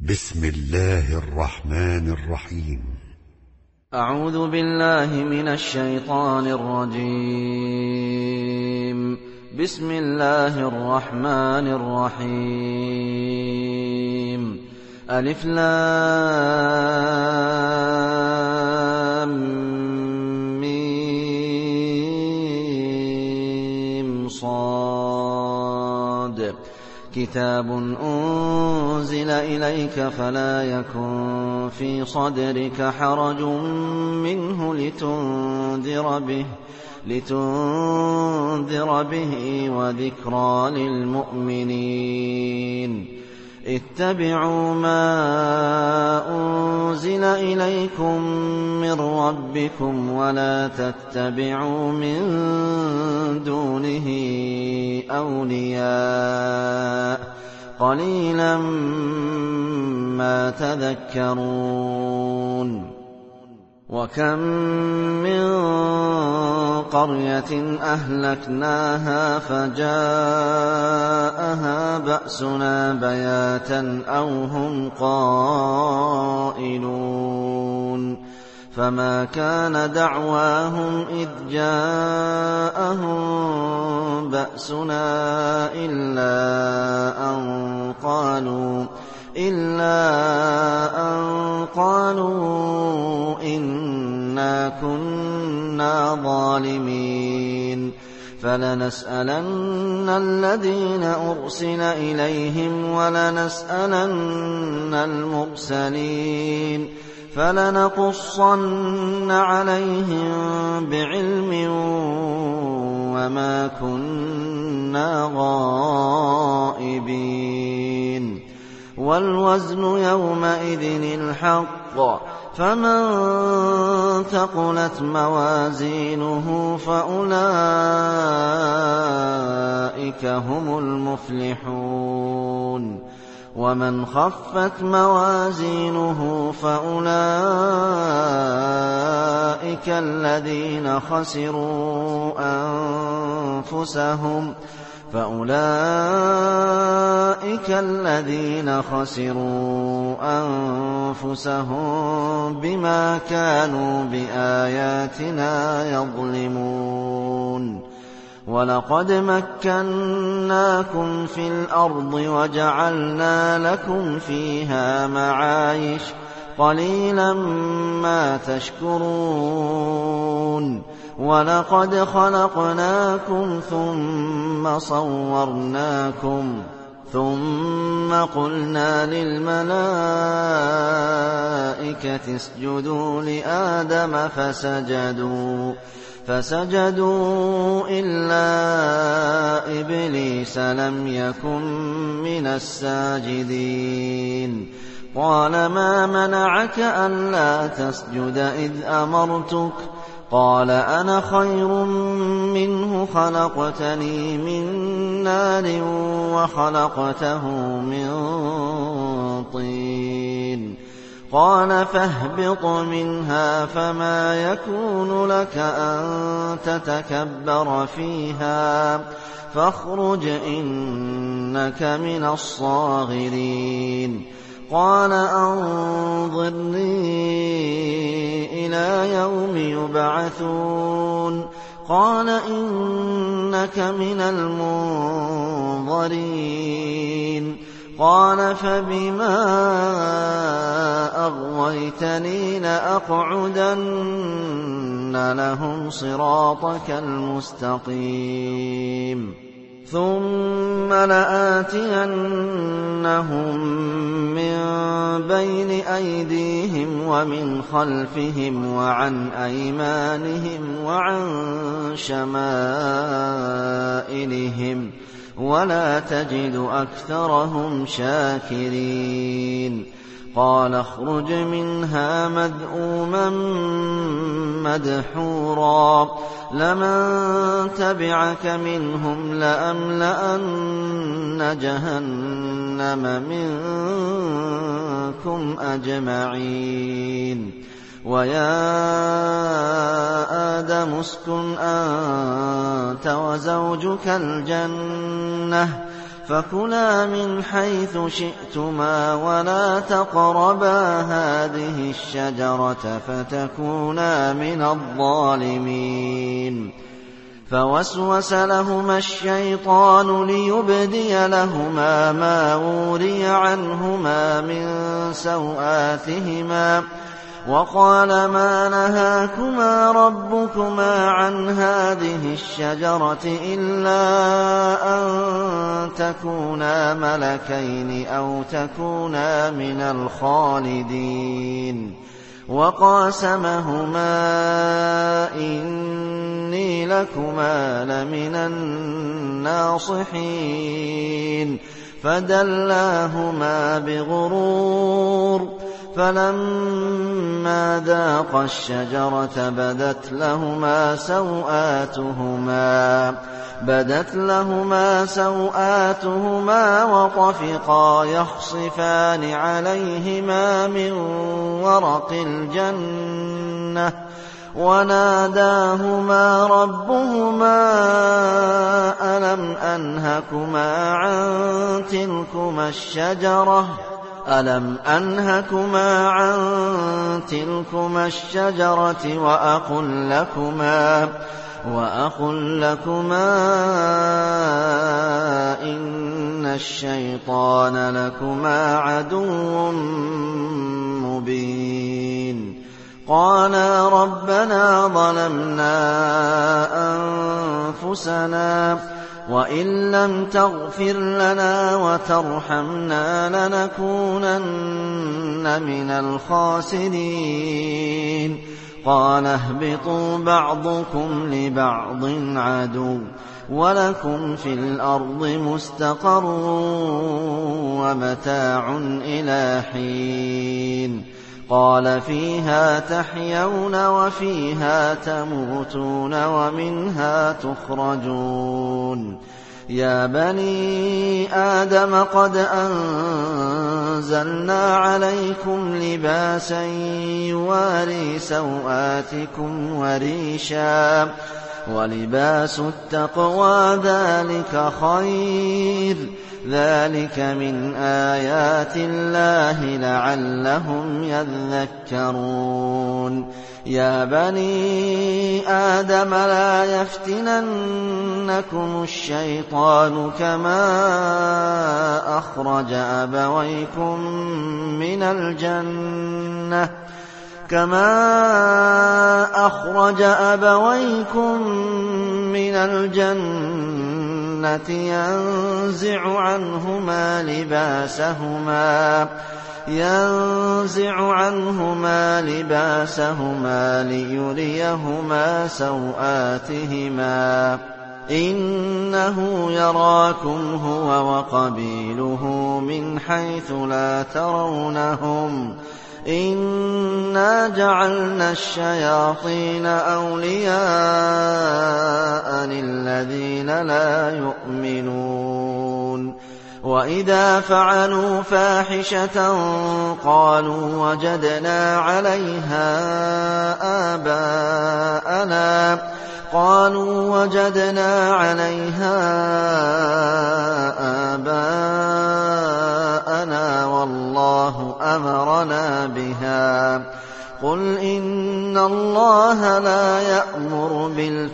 بسم الله الرحمن الرحيم. أعوذ بالله من الشيطان الرجيم. بسم الله الرحمن الرحيم. ألف لام ميم صاد. كتاب أنزل إليك فلا يكن في صدرك حرج منه لتنذر به وذكرى للمؤمنين. اتبعوا ما أنزل إليكم من ربكم ولا تتبعوا من دونه أولياء قليلا ما تذكرون. وكم من قرية أهلكناها فجاءها بأسنا بياتا أو هم قائلون. فما كان دعواهم إذ جاءهم بأسنا إلا أن قالوا إنا كنا ظالمين. فلنسألن الذين أرسل إليهم ولنسألن المرسلين فلنقصن عليهم بعلم وما كنا غائبين. والوزن يومئذ الحق. فمن ثقلت موازينه فأولئك هم المفلحون. ومن خفت موازينه فأولئك الذين خسروا أنفسهم بما كانوا بآياتنا يظلمون. ولقد مكناكم في الأرض وجعلنا لكم فيها معايش قليلا ما تشكرون. ولقد خلقناكم ثم صورناكم ثم قلنا للملائكة اسجدوا لآدم فسجدوا إلا إبليس لم يكن من الساجدين. قال ما منعك ألا تسجد إذ أمرتك؟ قال أنا خير منه خلقتني من نار وخلقته من طين. قال فاهبط منها فما يكون لك أن تتكبر فيها فاخرج إنك من الصاغرين. قال أنظرني إلى يوم يبعثون. قال إنك من المنظرين. قال فبما أغويتني لأقعدن لهم صراطك المستقيم ثم لآتينهم من بين أيديهم ومن خلفهم وعن أيمانهم وعن شمائلهم ولا تجد أكثرهم شاكرين. قال اخرج منها مذءوما مدحورا لمن تبعك منهم لأملأن جهنم منكم أجمعين. ويا آدم اسكن أنت وزوجك الجنة فكلا من حيث شئتما ولا تقربا هذه الشجرة فتكونا من الظالمين. فوسوس لهما الشيطان ليبدي لهما ما وري عنهما من سوآتهما وقال ما نهاكما ربكما عن هذه الشجرة إلا أن تكونا ملكين أو تكونا من الخالدين. وقاسمهما إني لكما لمن الناصحين فدلاهما بغرور فلما ذاقا الشجرة بدت لهما سوآتهما وطفقا يخصفان عليهما من ورق الجنة وناداهما ربهما ألم أنهكما عن تلكما الشجرة وأقل لكما إن الشيطان لكما عدو مبين. قالا ربنا ظلمنا أنفسنا وإن لم تغفر لنا وترحمنا لنكونن من الخاسرين. قال اهبطوا بعضكم لبعض عدو ولكم في الأرض مستقر ومتاع إلى حين. قال فيها تحيون وفيها تموتون ومنها تخرجون. يا بني آدم قد أنزلنا عليكم لباسا يواري سوآتكم وريشا ولباس التقوى ذلك خير ذلك من آيات الله لعلهم يذكرون. يا بني آدم لا يفتننكم الشيطان كما أخرج أبويكم من الجنة ينزع عنهما لباسهما ليريهما سوآتهما إنه يراكم هو وقبيله من حيث لا ترونهم إنا جعلنا الشياطين أولياء للذين لا يؤمنون. وإذا فعلوا فاحشة قالوا وجدنا عليها آباءنا والله أمرنا بها. قل إن الله لا يأمر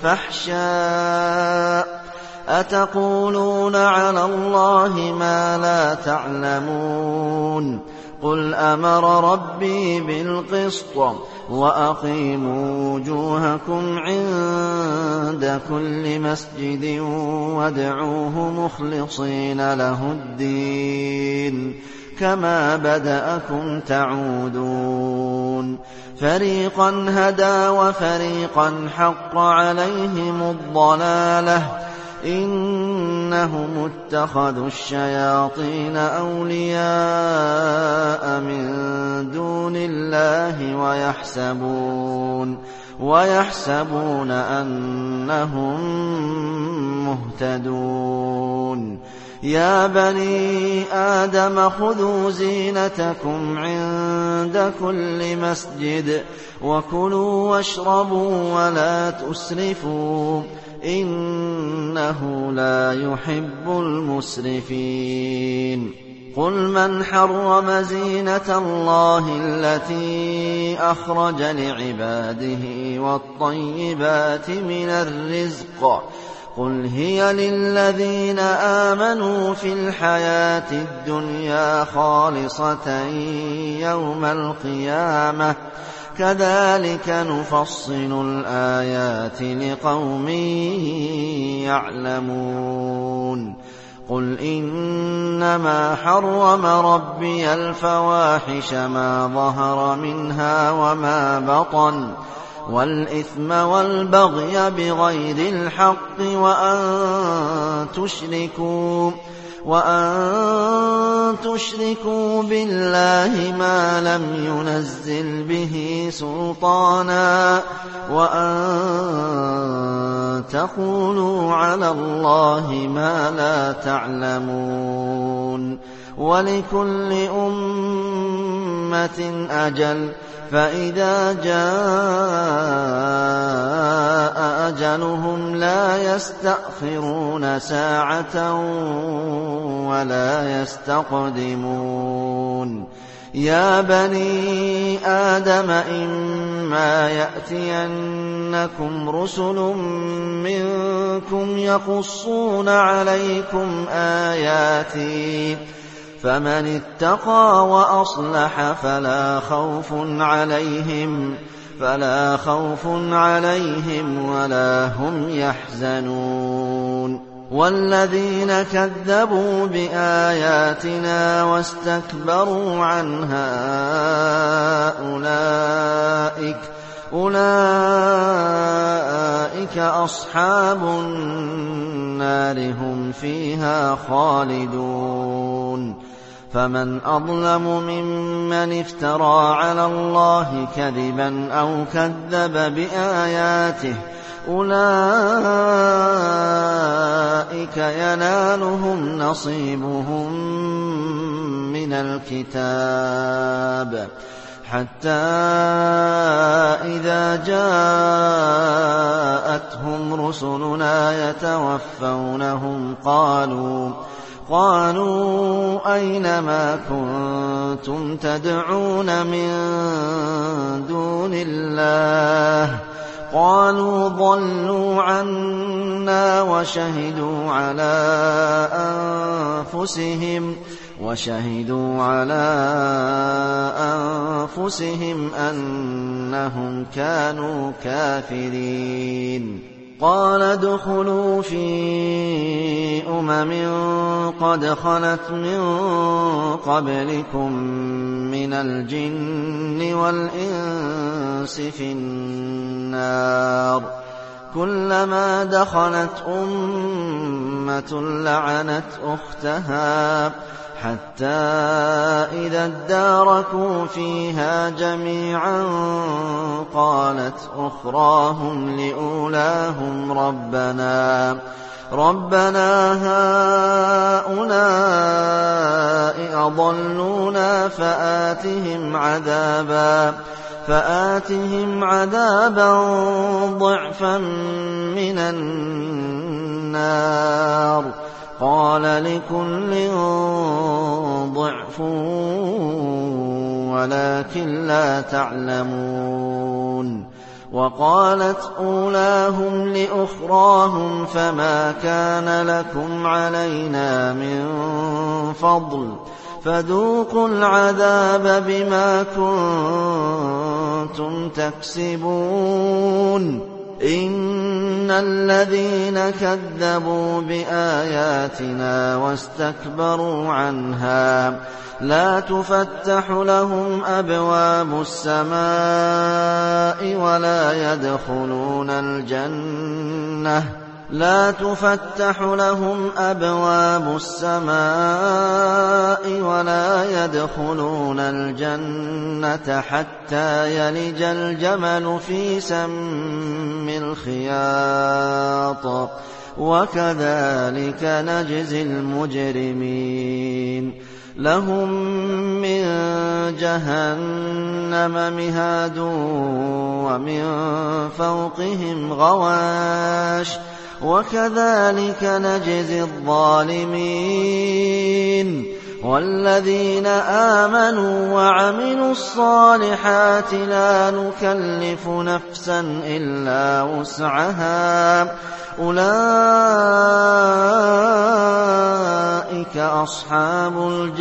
بالفحشاء أتقولون على الله ما لا تعلمون. قل أمر ربي بالقسط وأقيموا وجوهكم عند كل مسجد وادعوه مخلصين له الدين كما بدأكم تعودون. فريقا هدى وفريقا حق عليهم الضلالة إنهم اتخذوا الشياطين أولياء من دون الله ويحسبون أنهم مهتدون. يا بني آدم خذوا زينتكم عند كل مسجد وكلوا واشربوا ولا تسرفوا إنه لا يحب المسرفين قل من حرم زينة الله التي أخرج لعباده والطيبات من الرزق قل هي للذين آمنوا في الحياة الدنيا خالصة يوم القيامة كذلك نفصل الآيات لقوم يعلمون قل إنما حرم ربي الفواحش ما ظهر منها وما بطن والإثم والبغي بغير الحق وأن تشركوا بالله ما لم ينزل به سلطانا وأن تقولوا على الله ما لا تعلمون ولكل أمة أجل فإذا جاء أجلهم لا يستأخرون ساعة ولا يستقدمون يا بني آدم إما يأتينكم رسل منكم يقصون عليكم آياتي فمن اتقى وأصلح فلا خوف عليهم ولا هم يحزنون والذين كذبوا بآياتنا واستكبروا عنها أولئك أصحاب النار هم فيها خالدون فمن أظلم ممن افترى على الله كذبا أو كذب بآياته أولئك ينالهم نصيبهم من الكتاب حتى إذا جاءتهم رسلنا يتوفونهم قالوا أين ما كنتم تدعون من دون الله قالوا ضلوا عنا وشهدوا على أنفسهم أنهم كانوا كافرين قال ادخلوا في قد خلت من قبلكم من الجن والإنس في النار كلما دخلت أمة لعنت أختها حتى إذا اداركوا فيها جميعا قالت أخراهم لأولاهم ربنا هؤلاء أضلونا فآتهم عذابا ضعفا من النار قال لكل ضعف ولكن لا تعلمون وقالت أولاهم لأخراهم فما كان لكم علينا من فضل فذوقوا العذاب بما كنتم تكسبون إن الذين كذبوا بآياتنا واستكبروا عنها لا تفتح لهم أبواب السماء ولا يدخلون الجنة حتى يلج الجمل في سم الخياط وكذلك نجزي المجرمين لهم من جهنم مهاد ومن فوقهم غواش وكذلك نجزي الظالمين والذين آمنوا وعملوا الصالحات لا نكلف نفسا إلا وسعها أولئك أصحاب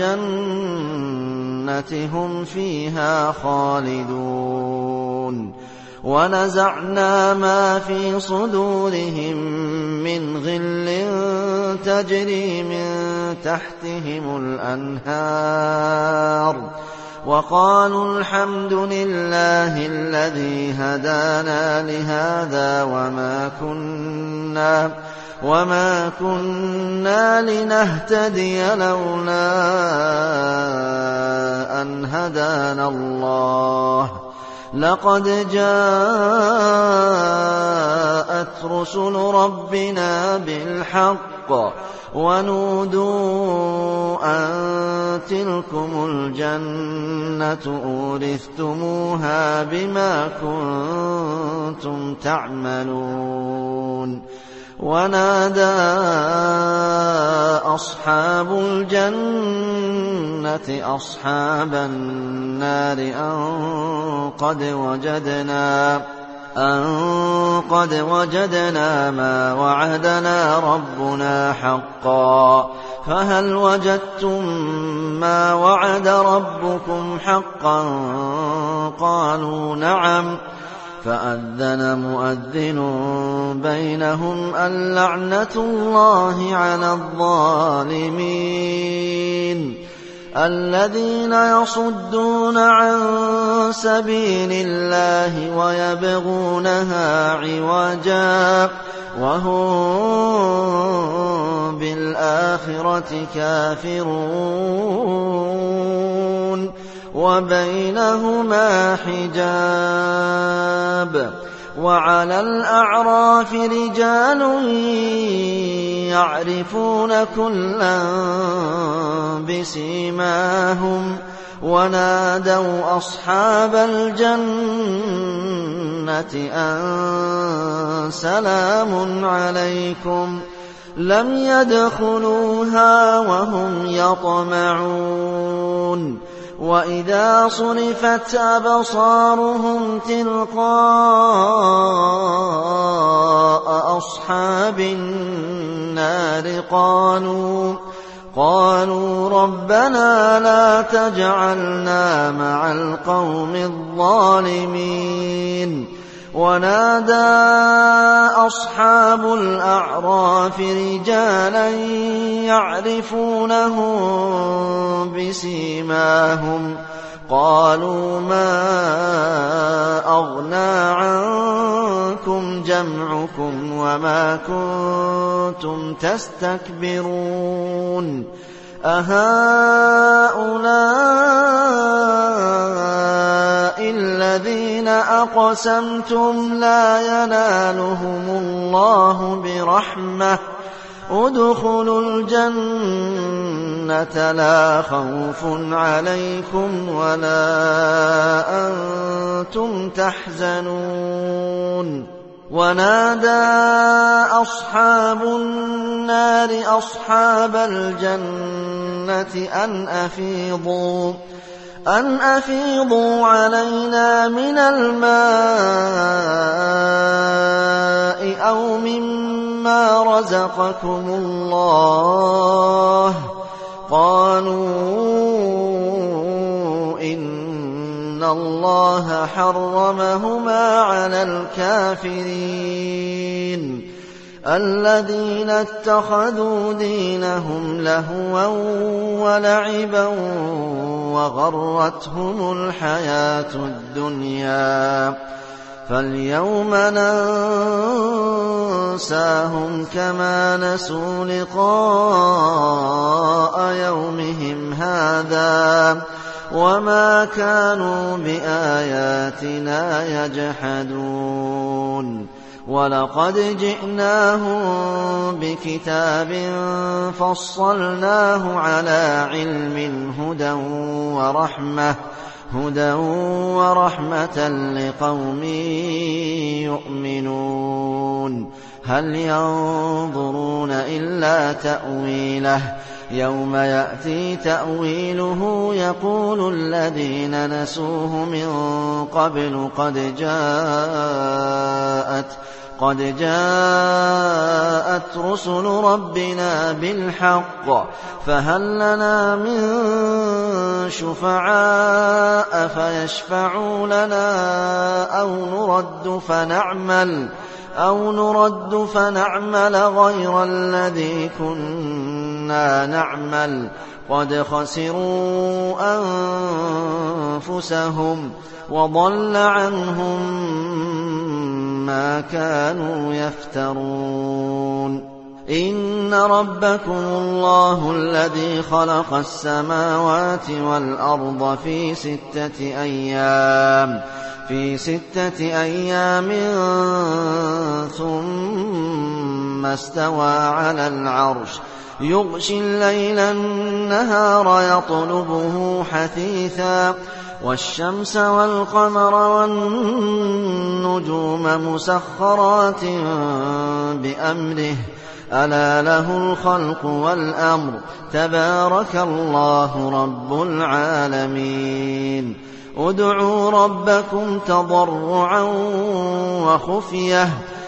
الجنة هم فيها خالدون ونزعنا ما في صدورهم من غل تجري من تحتهم الأنهار وقالوا الحمد لله الذي هدانا لهذا وما كنا لنهتدي لولا أن هدانا الله لقد جاءت رسل ربنا بالحق ونودوا أن تلكم الجنة أورثتموها بما كنتم تعملون ونادى أصحاب الجنة أصحاب النار أن قد وجدنا ما وعدنا ربنا حقا فهل وجدتم ما وعد ربكم حقا قالوا نعم فأذن مؤذن بينهم اللعنة الله على الظالمين الذين يصدون عن سبيل الله ويبغونها عوجا وهم بالآخرة كافرون وبينهما حجاب وعلى الأعراف رجال يعرفون كلا بسيماهم ونادوا أصحاب الجنة أن سلام عليكم لم يدخلوها وهم يطمعون وإذا صرفت أبصارهم تلقاء أصحاب النار قالوا ربنا لا تجعلنا مع القوم الظالمين ونادى أصحاب الأعراف رجالا يعرفونهم بسيماهم قالوا ما أغنى عنكم جمعكم وما كنتم تستكبرون أهؤلاء الذين أقسمتم لا ينالهم الله برحمة ادخلوا الجنة لا خوف عليكم ولا أنتم تحزنون ونادى أصحاب النار أصحاب الجنة أن أفيضوا علينا من الماء أو مما رزقكم الله قالوا إن الله حرمهما على الكافرين الذين اتخذوا دينهم لهوا ولعبا وغرتهم الحياة الدنيا فاليوم ننساهم كما نسوا لقاء يومهم هذا وما كانوا بآياتنا يجحدون ولقد جئناهم بكتاب فصلناه على علم هدى ورحمة لقوم يؤمنون هل ينظرون إلا تأويله يوم يأتي تأويله يقول الذين نسوه من قبل قد جاءت رسل ربنا بالحق فهل لنا من شفعاء فيشفعوا لنا أو نرد فنعمل غير الذي كنا نعمل قد خسروا أنفسهم وضل عنهم ما كانوا يفترون إن ربكم الله الذي خلق السماوات والأرض في 6 أيام ثم استوى على العرش يغشي الليل النهار يطلبه حثيثا والشمس والقمر والنجوم مسخرات بأمره ألا له الخلق والأمر تبارك الله رب العالمين ادعوا ربكم تضرعا وخفية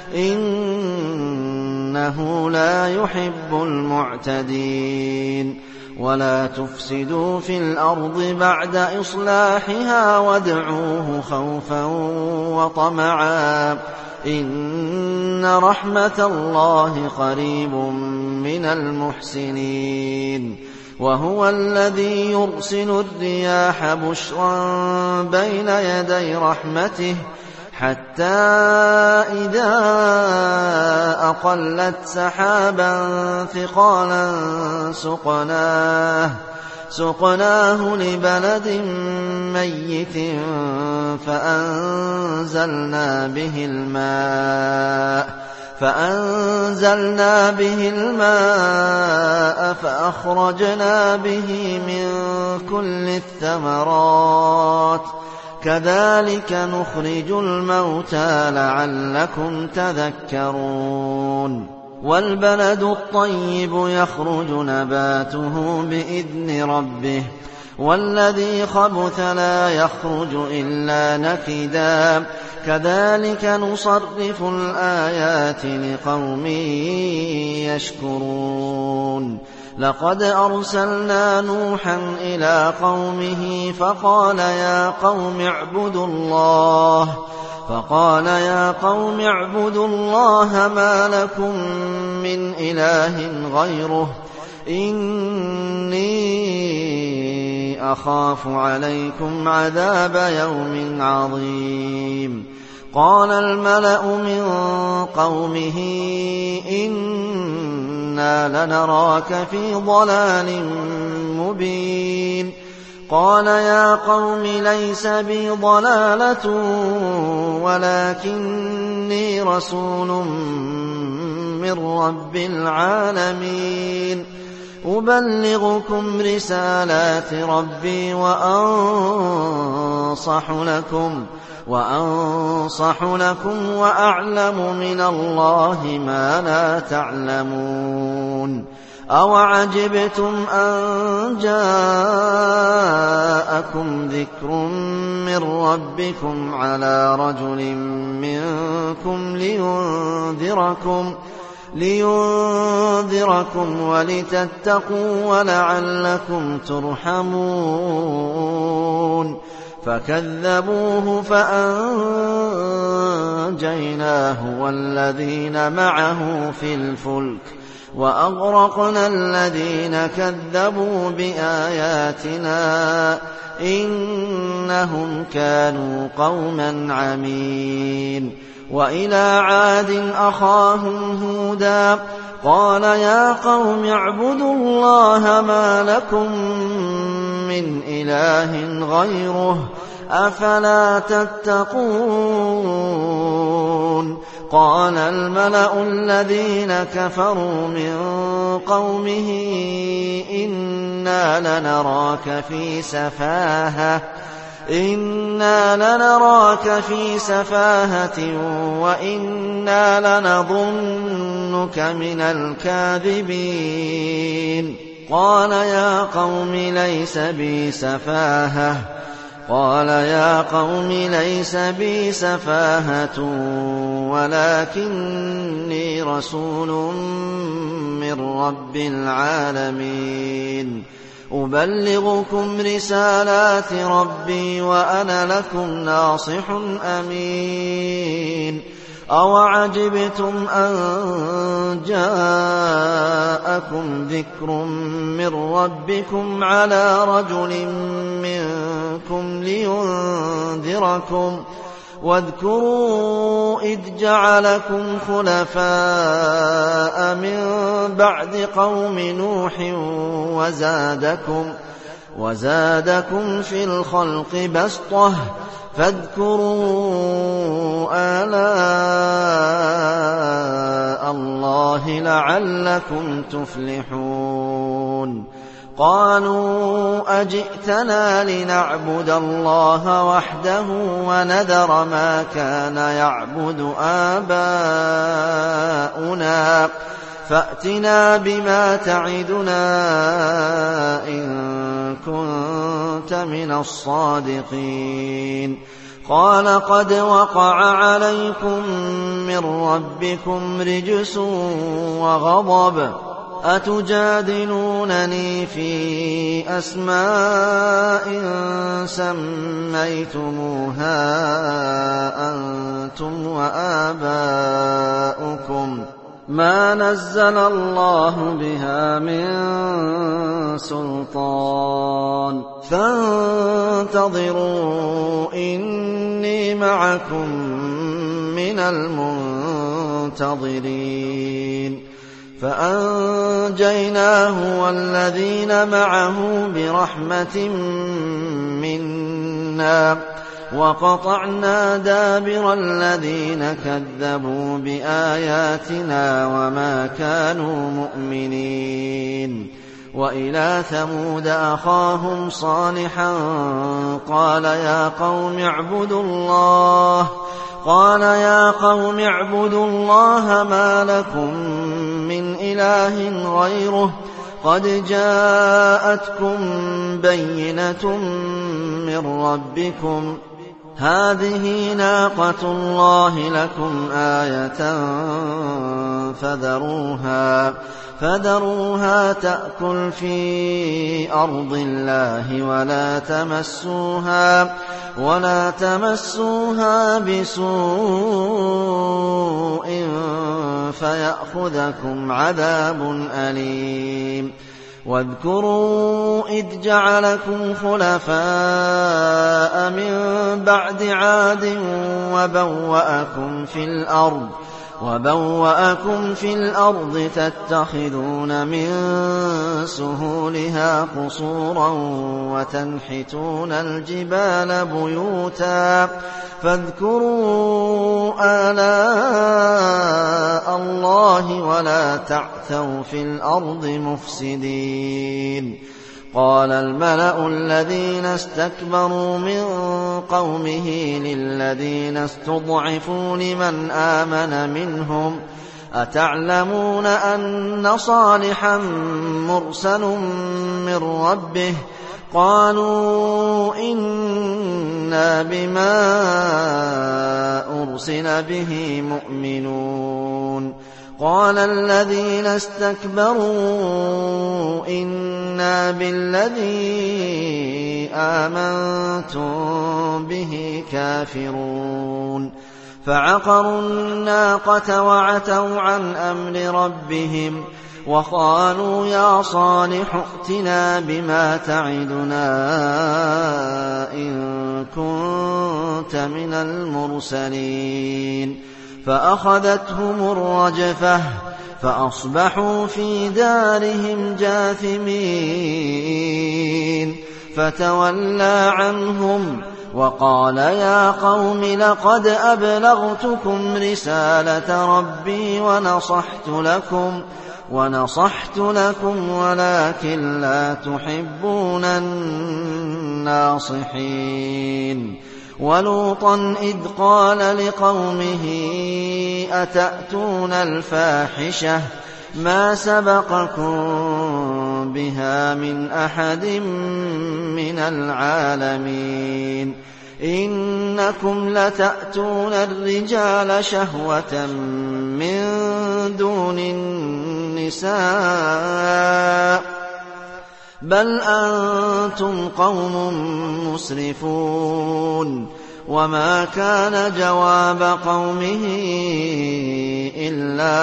إنه لا يحب المعتدين ولا تفسدوا في الأرض بعد إصلاحها وادعوه خوفا وطمعا إن رحمة الله قريب من المحسنين وهو الذي يرسل الرياح بشرا بين يدي رحمته حتى إذا أقلت سحابا ثقالا سقناه لبلد ميت فأنزلنا به الماء فأخرجنا به من كل الثمرات كذلك نخرج الموتى لعلكم تذكرون والبلد الطيب يخرج نباته بإذن ربه والذي خبث لا يخرج إلا نكدا كذلك نصرف الآيات لقوم يشكرون لقد أرسلنا نوحا إلى قومه فقال يا قوم اعبدوا الله ما لكم من إله غيره إني أخاف عليكم عذاب يوم عظيم قال الملأ من قومه إنا لنراك في ضلال مبين قال يا قوم ليس بي ضلالة ولكني رسول من رب العالمين أبلغكم رسالات ربي وأنصح لكم وأعلم من الله ما لا تعلمون أوعجبتم أن جاءكم ذكر من ربكم على رجل منكم لينذركم ولتتقوا ولعلكم ترحمون فكذبوه فأنجيناه والذين معه في الفلك وأغرقنا الذين كذبوا بآياتنا إنهم كانوا قوما عمين وإلى عاد أخاهم هودا قال يا قوم اعبدوا الله ما لكم من إله غيره أفلا تتقون قال الملأ الذين كفروا من قومه إنا لنراك في سفاهة إنا لنراك في سفاهة وإنا لنظنك من الكاذبين. قال يا قوم ليس بي سفاهة ولكني رسول من رب العالمين أبلغكم رسالات ربي وأنا لكم ناصح أمين. أوعجبتم أن جاءكم ذكر من ربكم على رجل منكم لينذركم واذكروا إذ جعلكم خلفاء من بعد قوم نوح وزادكم في الخلق بسطة فاذكروا آلاء الله لعلكم تفلحون. قالوا أجئتنا لنعبد الله وحده ونذر ما كان يعبد آباؤنا فأتنا بما تعدنا إن كنت من الصادقين. قال قد وقع عليكم من ربكم رجس وغضب أتجادلونني في أسماء سميتموها أنتم وآباؤكم ما نزل الله بها من سلطان فانتظروا إني معكم من المنتظرين. فأنجيناه والذين معه برحمة منا وقطعنا دابر الذين كذبوا بآياتنا وما كانوا مؤمنين. وإلى ثمود أخاهم صالحا قال يا قوم اعبدوا الله ما لكم من إله غيره قد جاءتكم بينة من ربكم هذه ناقة الله لكم آية فذروها تأكل في أرض الله ولا تمسوها بسوء فيأخذكم عذاب أليم. واذكروا إذ جعلكم خلفاء من بعد عاد وبوأكم في الأرض تتخذون من سهولها قصورا وتنحتون الجبال بيوتا فاذكروا آلاء الله ولا تعثوا في الأرض مفسدين. قال الملأ الذين استكبروا من قومه للذين استضعفوا لمن آمن منهم أتعلمون أن صالحا مرسل من ربه قالوا إنا بما أرسل به مؤمنون. قال الذين استكبروا إنا بالذي آمنتم به كافرون. فعقروا الناقة وعتوا عن أمر ربهم وقالوا يا صالح ائتنا بما تعدنا إن كنت من المرسلين. فأخذتهم الرجفة فأصبحوا في دارهم جاثمين. فتولى عنهم وقال يا قوم لقد أبلغتكم رسالة ربي ونصحت لكم ونصحت لكم ولكن لا تحبون الناصحين. ولوطا إذ قال لقومه أتأتون الفاحشة ما سبقكم بها من أحد من العالمين إنكم لتأتون الرجال شهوة من دون النساء بل أنتم قوم مسرفون. وما كان جواب قومه إلا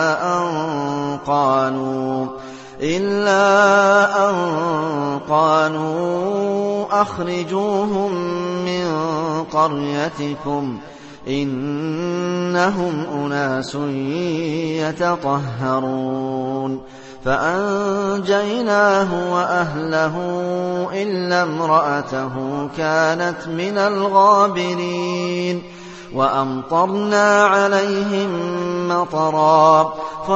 أن قالوا أخرجوهم من قريتكم إنهم أناس يتطهرون. فأنجيناه وأهله إلا امرأته كانت من الغابرين. وأمطرنا عليهم مطرا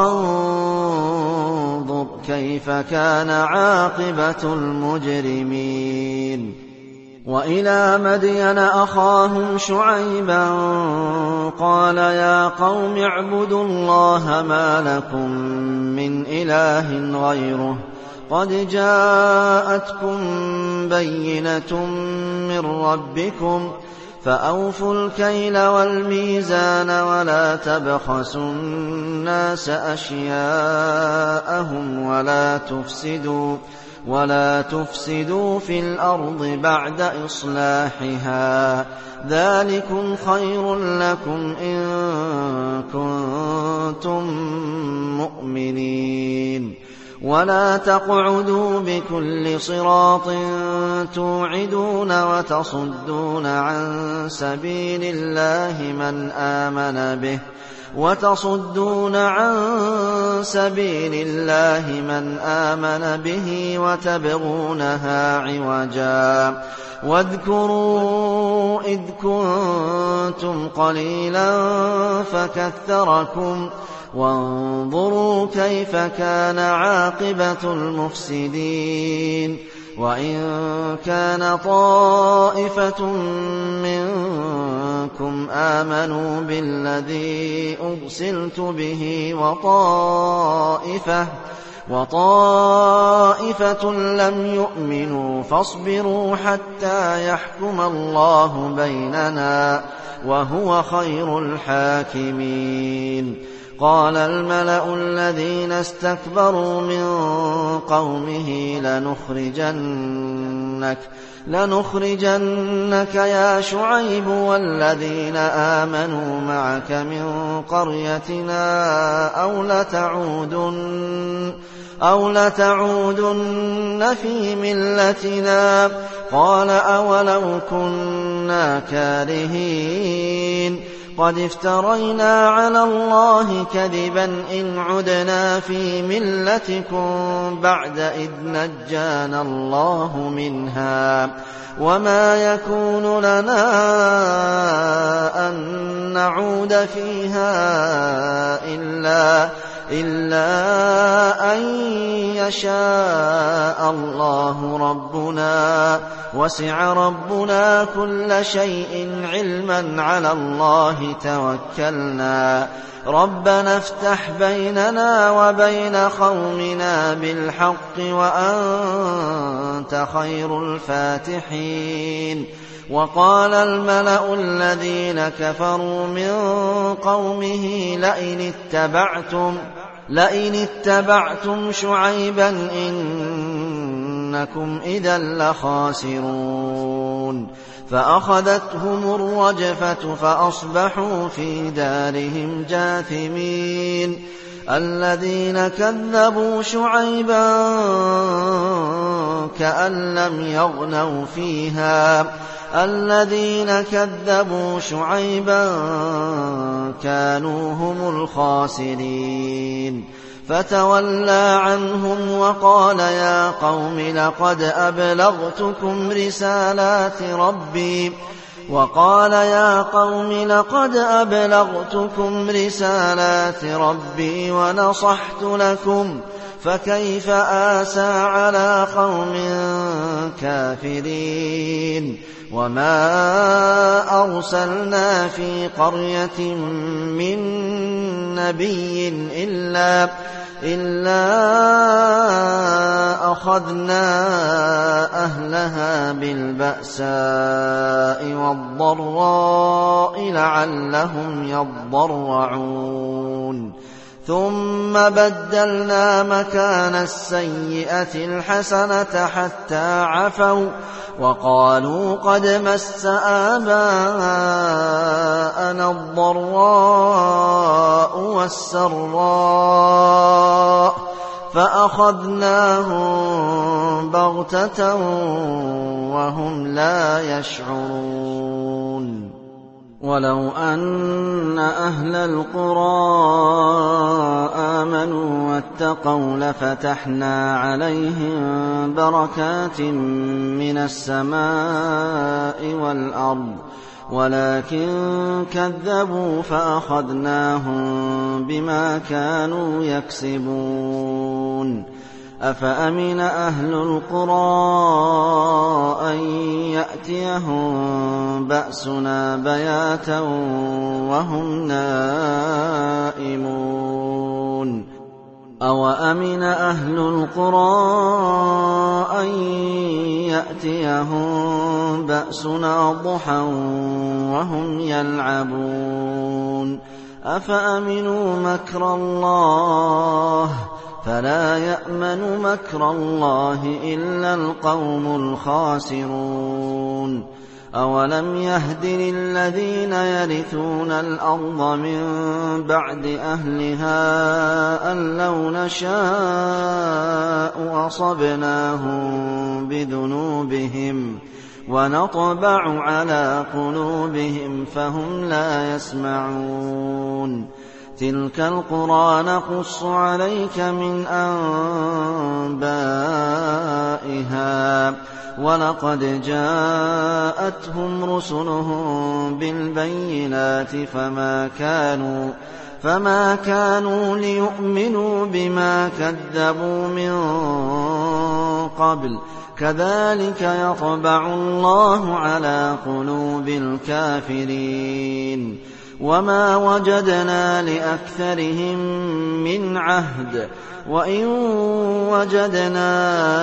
فانظر كيف كان عاقبة المجرمين. وإلى مدين أخاهم شعيبا قال يا قوم اعبدوا الله ما لكم من إله غيره قد جاءتكم بينة من ربكم فأوفوا الكيل والميزان ولا تبخسوا الناس أشياءهم ولا تفسدوا في الأرض بعد إصلاحها ذلكم خير لكم إن كنتم مؤمنين. ولا تقعدوا بكل صراط توعدون وتصدون عن سبيل الله من آمن به وتبغونها عوجا. واذكروا إذ كنتم قليلا فكثركم وانظروا كيف كان عاقبة المفسدين. وإن كان طائفة منكم آمنوا بالذي أرسلت به وطائفة لم يؤمنوا فاصبروا حتى يحكم الله بيننا وهو خير الحاكمين. قال الملأ الذين استكبروا من قومه لنخرجنك يا شعيب والذين آمنوا معك من قريتنا أو لتعودن في ملتنا. قال أولو كنا كارهين قد افترينا على الله كذبا إن عدنا في ملتكم بعد إذ نجانا الله منها وما يكون لنا أن نعود فيها إلا أن يشاء الله ربنا وسع ربنا كل شيء علما على الله توكلنا ربنا افتح بيننا وبين قومنا بالحق وأنت خير الفاتحين. وقال الملأ الذين كفروا من قومه لئن اتبعتم شعيبا إنكم إذا لخاسرون. فأخذتهم الرجفة فأصبحوا في دارهم جاثمين. الذين كذبوا شعيبا كأن لم يغنوا فيها الذين كذبوا شعيبا كانوا هم الخاسرين. فتولى عنهم وقال يا قوم لقد أبلغتكم رسالات ربي وقال يا قوم لقد أبلغتكم رسالات ربي ونصحت لكم فكيف آسى على قوم كافرين وما أرسلنا في قرية من نبي إلا أخذنا أهلها بالبأساء والضراء لعلهم يضرعون ثم بدلنا مكان السيئة الحسنة حتى عفوا وقالوا قد مس آباءنا الضراء والسراء فأخذناهم بغتة وهم لا يشعرون ولو أن أهل القرى آمنوا واتقوا لفتحنا عليهم بركات من السماء والأرض ولكن كذبوا فأخذناهم بما كانوا يكسبون أفأمن أهل القرى أن يأتيهم بأسنا بياتا وهم نائمون أوأمن أهل القرى أن يأتيهم بأسنا ضحى وهم يلعبون أفأمنوا مكر الله فلا يأمن مكر الله إلا القوم الخاسرون أولم يهد للذين يرثون الأرض من بعد أهلها أن لو نشاء أصبناهم بذنوبهم ونطبع على قلوبهم فهم لا يسمعون تلك القرى نقص عليك من أنبائها ولقد جاءتهم رسلهم بالبينات فما كانوا ليؤمنوا بما كذبوا من قبل كذلك يطبع الله على قلوب الكافرين وما وجدنا لأكثرهم من عهد وإن وجدنا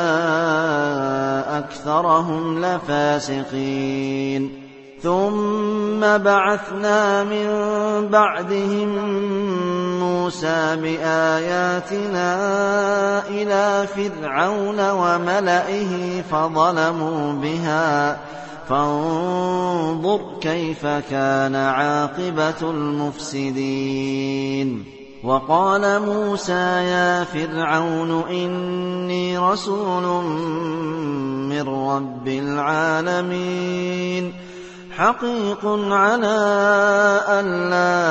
أكثرهم لفاسقين ثم بعثنا من بعدهم موسى بآياتنا إلى فرعون وملئه فظلموا بها فانظر كيف كان عاقبة المفسدين وقال موسى يا فرعون إني رسول من رب العالمين حقيق على أن لا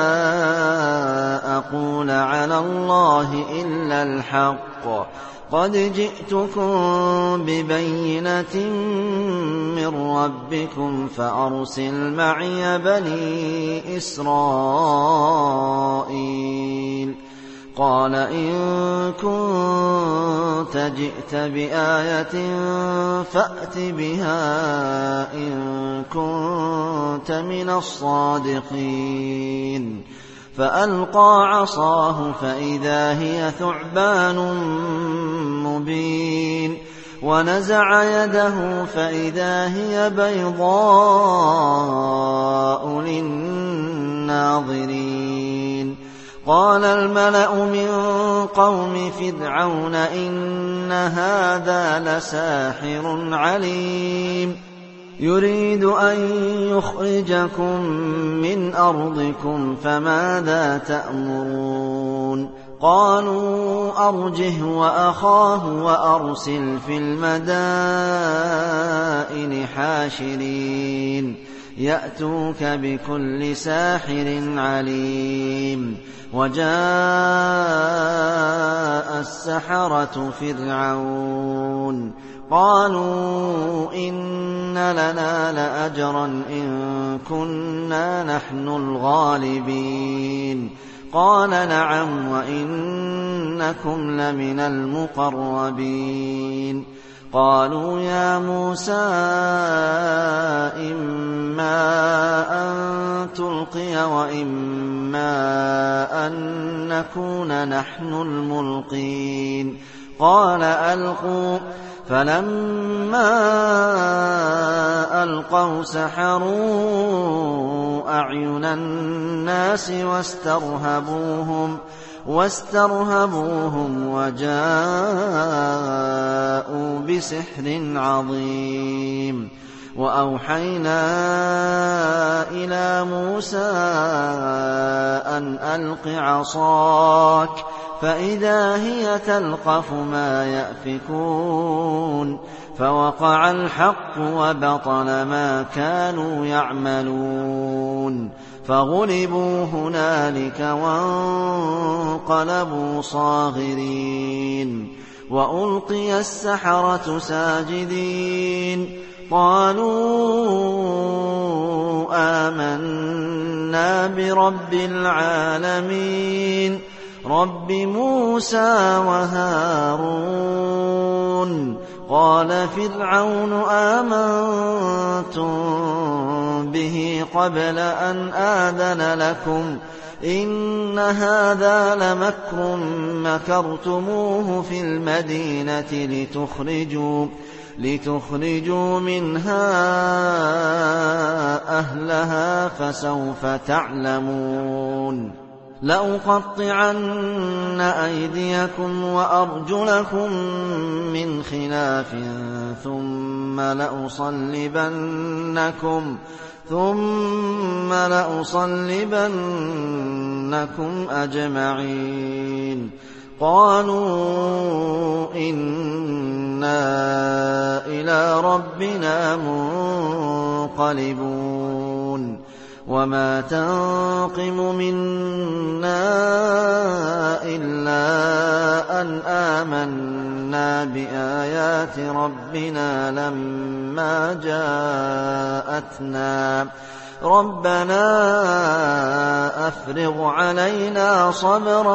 أقول على الله إلا الحق قد جئتكم ببينة من ربكم فأرسل معي بني إسرائيل قال إن كنت جئت بآية فأت بها إن كنت من الصادقين فألقى عصاه فإذا هي ثعبان مبين ونزع يده فإذا هي بيضاء للناظرين قال الملأ من قوم فرعون إن هذا لساحر عليم يريد أن يخرجكم من أرضكم فماذا تأمرون قالوا أرجه وأخاه وأرسل في المدائن حاشرين يأتوك بكل ساحر عليم. وجاء السحرة فرعون قالوا إن لنا لأجرا إن كنا نحن الغالبين. قال نعم وإنكم لمن المقربين. قالوا يا موسى إما أن تلقي وإما أن نكون نحن الملقين. قال ألقوا. فلما ألقوا سحروا أعين الناس واسترهبوهم وجاءوا بسحر عظيم. وأوحينا إلى موسى أن ألق عصاك فإذا هي تلقف ما يأفكون. فوقع الحق وبطل ما كانوا يعملون. فغلبوا هنالك وانقلبوا صاغرين. وألقي السحرة ساجدين قالوا آمنا برب العالمين رب موسى وهارون. قال فرعون آمنتم به قبل أن آذن لكم إن هذا لمكر مكرتموه في المدينة لتخرجوا منها أهلها فسوف تعلمون. لأقطعن أيديكم وأرجلكم من خلاف ثم لأصلبنكم أجمعين. قالوا إنا إلى ربنا منقلبون. وما تنقم منا إلا أن آمنا بآيات ربنا لما جاءتنا ربنا أفرغ علينا صبرا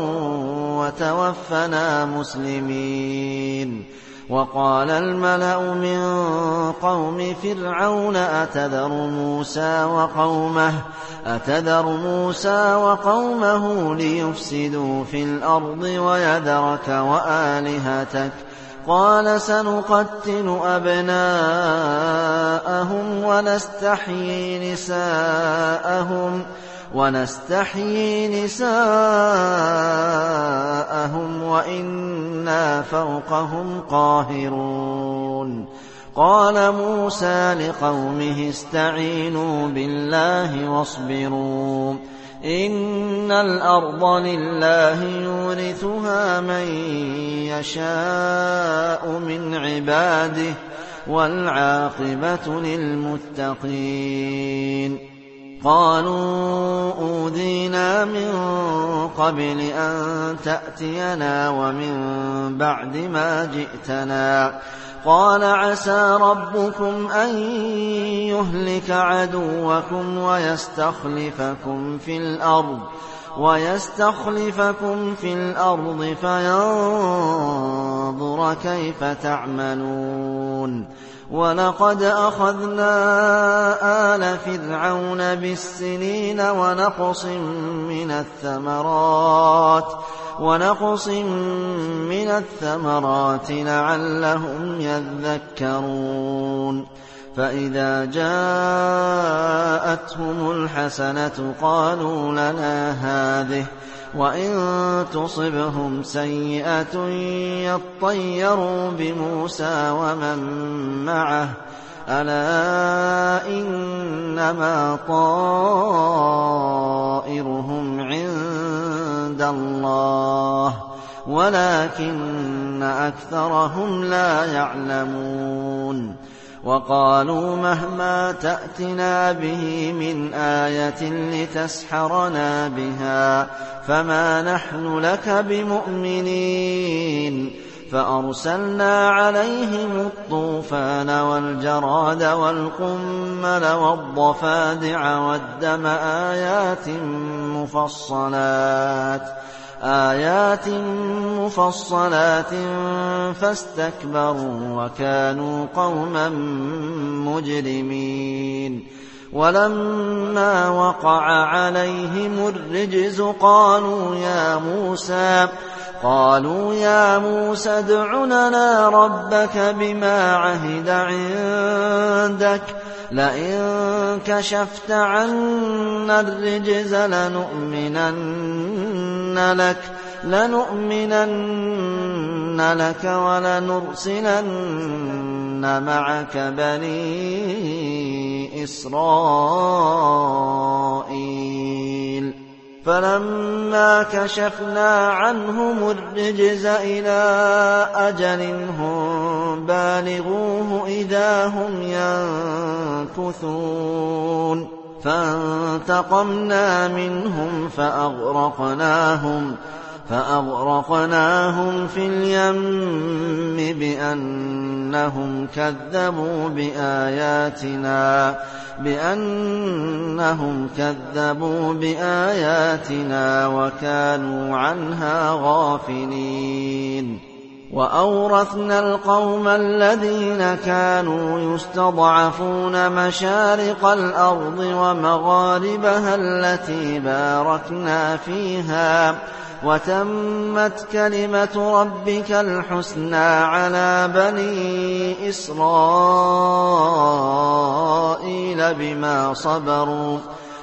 وتوفنا مسلمين. وقال الملأ من قوم فرعون أتذر موسى وقومه ليفسدوا في الأرض ويذرك وآلهتك قال سنقتل أبناءهم ونستحيي نساءهم وإنا فوقهم قاهرون. قال موسى لقومه استعينوا بالله واصبروا إن الأرض لله يورثها من يشاء من عباده والعاقبة للمتقين. قالوا أوذينا من قبل أن تأتينا ومن بعد ما جئتنا. قال عسى ربكم أن يهلك عدوكم ويستخلفكم في الأرض فينظر كيف تعملون. ولقد أخذنا آل فرعون بالسنين ونقص من الثمرات لعلهم يذكرون. فإذا جاءتهم الحسنة قالوا لنا هذه وإن تصبهم سيئة يطيروا بموسى ومن معه ألا إنما طائرهم عند الله ولكن أكثرهم لا يعلمون. وقالوا مهما تأتنا به من آية لتسحرنا بها فما نحن لك بمؤمنين. فأرسلنا عليهم الطوفان والجراد والقمل والضفادع والدم آيات مفصلات فاستكبروا وكانوا قوما مجرمين. ولما وقع عليهم الرجز قالوا يا موسى ادع لنا ربك بما عهد عندك لئن كشفت عنا الرجز لنؤمنن لك ولنرسلن معك بني إسرائيل. فلما كشفنا عنهم الرجز إلى أجل هم بالغوه إذا هم ينكثون. فانتقمنا منهم فأغرقناهم في اليم بأنهم كذبوا بآياتنا وكانوا عنها غافلين. وأورثنا القوم الذين كانوا يستضعفون مشارق الأرض ومغاربها التي باركنا فيها وتمت كلمة ربك الحسنى على بني إسرائيل بما صبروا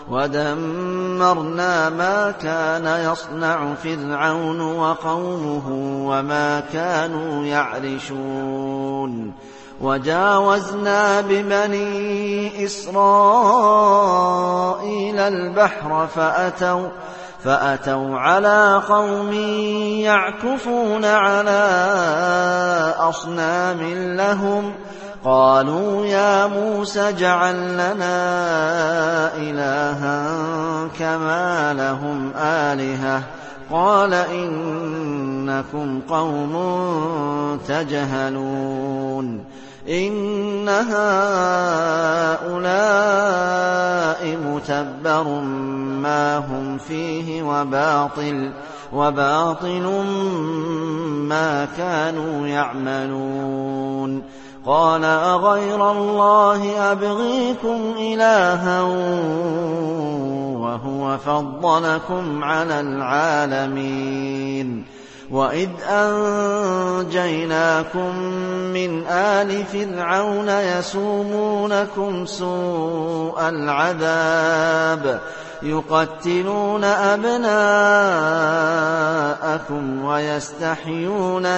ودمرنا ما كان يصنع فرعون وقومه وما كانوا يعرشون. وجاوزنا ببني إسرائيل البحر فأتوا على قوم يعكفون على أصنام لهم قالوا يا موسى اجعل لنا إلها كما لهم آلهة قال إنكم قوم تجهلون. إن هؤلاء متبر ما هم فيه وباطل ما كانوا يعملون. قال أغير الله أبغيكم إلها وهو فضلكم على العالمين. وإذ أنجيناكم من آل فرعون يسومونكم سوء العذاب يقتلون أبناءكم ويستحيون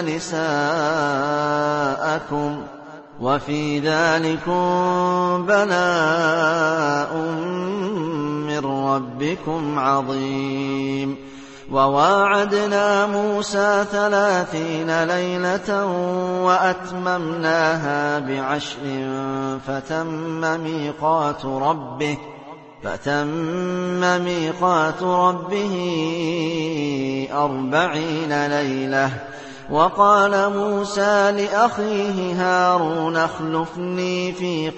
نساءكم وفي ذلكم بلاء من ربكم عظيم. وواعدنا موسى 30 ليلة وأتممناها ب10 فتم ميقات ربه 40 ليلة. وقال موسى لأخيه هارون اخلفني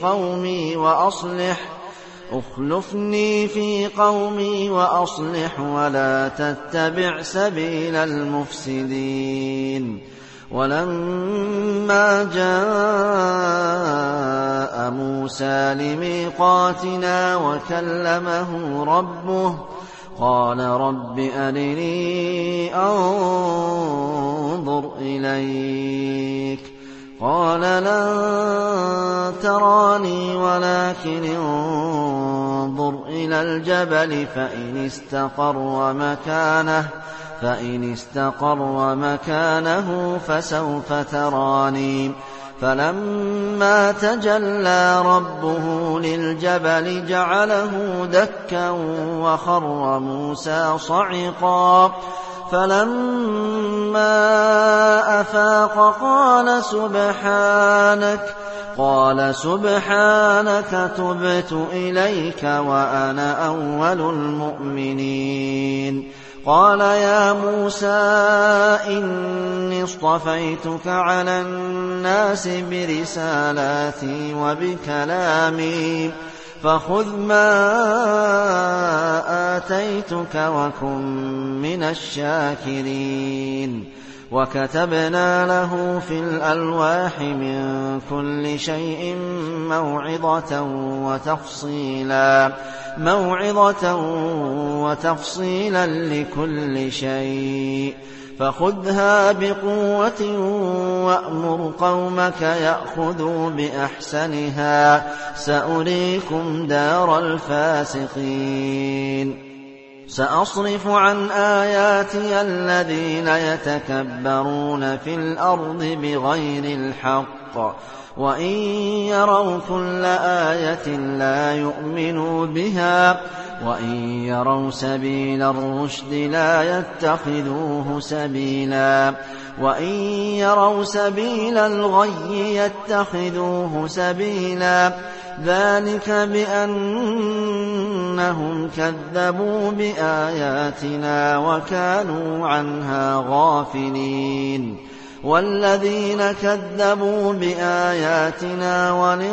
في قومي وأصلح ولا تتبع سبيل المفسدين. ولما جاء موسى لميقاتنا وكلمه ربه قال رب أرني أنظر إليك قال لن تراني ولكن انظر إلى الجبل فإن استقر مكانه فسوف تراني. فلما تجلى ربه للجبل جعله دكا وخر موسى صعقا فلما أفاق قال سبحانك تبت إليك وأنا أول المؤمنين. قال يا موسى إني اصطفيتك على الناس برسالاتي وبكلامي فخذ ما آتيتك وكن من الشاكرين. وكتبنا له في الألواح من كل شيء موعظة وتفصيلا لكل شيء فخذها بقوة وأمر قومك يأخذوا بأحسنها سأريكم دار الفاسقين. سأصرف عن آياتي الذين يتكبرون في الأرض بغير الحق وإن يروا كل آية لا يؤمنوا بها وإن يروا سبيل الرشد لا يتخذوه سبيلا وإن يروا سبيل الغي يتخذوه سبيلا ذلك بأنهم كذبوا بآياتنا وكانوا عنها غافلين. والذين كذبوا بآياتنا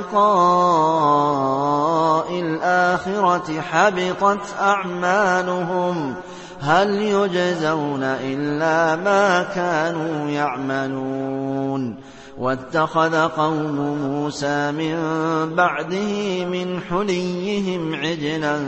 ولقاء الآخرة حبطت أعمالهم هل يجزون إلا ما كانوا يعملون. واتخذ قوم موسى من بعده من حليهم عجلا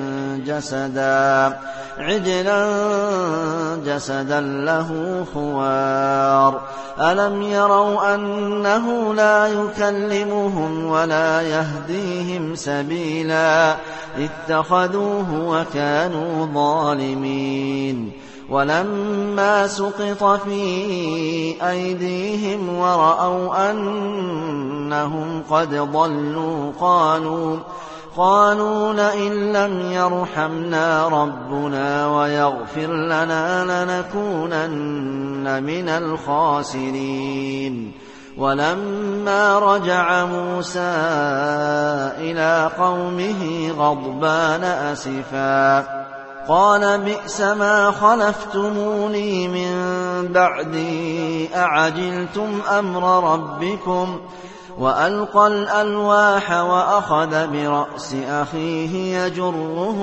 جسدا له خوار ألم يروا أنه لا يكلمهم ولا يهديهم سبيلا اتخذوه وكانوا ظالمين. ولما سقط في أيديهم ورأوا أنهم قد ضلوا قالوا لئن لم يرحمنا ربنا ويغفر لنا لنكونن من الخاسرين. ولما رجع موسى إلى قومه غضبان أسفا قال بئس ما خلفتموني من بعدي أعجلتم أمر ربكم وألقى الألواح وأخذ برأس أخيه يجره